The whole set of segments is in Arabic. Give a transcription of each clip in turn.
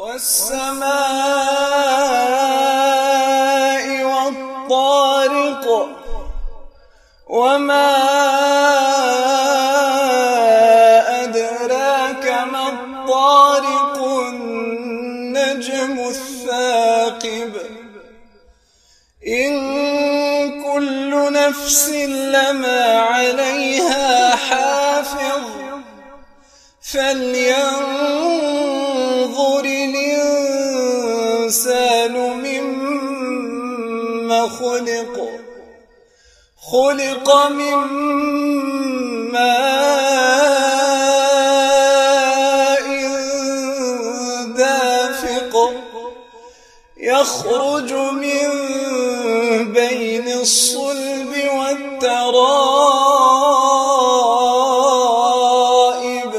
والسماء والطارق وما أدراك ما الطارق النجم الثاقب إن كل نفس لما عليها حافظ فلينظر الإنسان مما خلق من ماء دافق يخرج من بين الصلب والترائب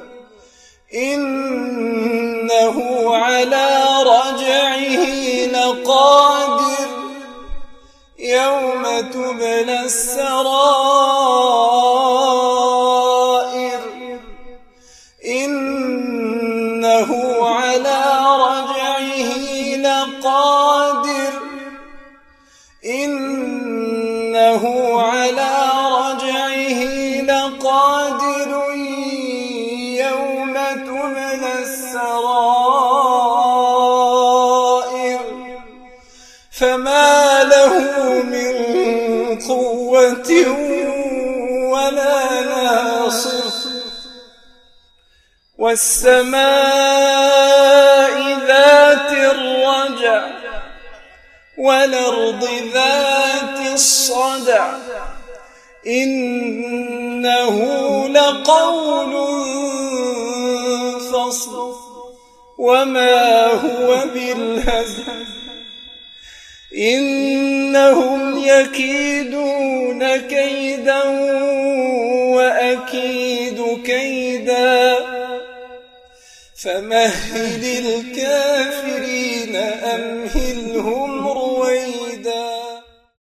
إنه على رجعه لقادر يوم تبلى السرائر إنه على رجعه لقادر إنه على رجعه لقادر يوم تبلى السرائر فما له من قوة ولا ناصر والسماء ذات الرجع والأرض ذات الصدع إنه لقول فصل وما هو بالهزل إنهم يكيدون كيدا وأكيد كيدا فمهل الكافرين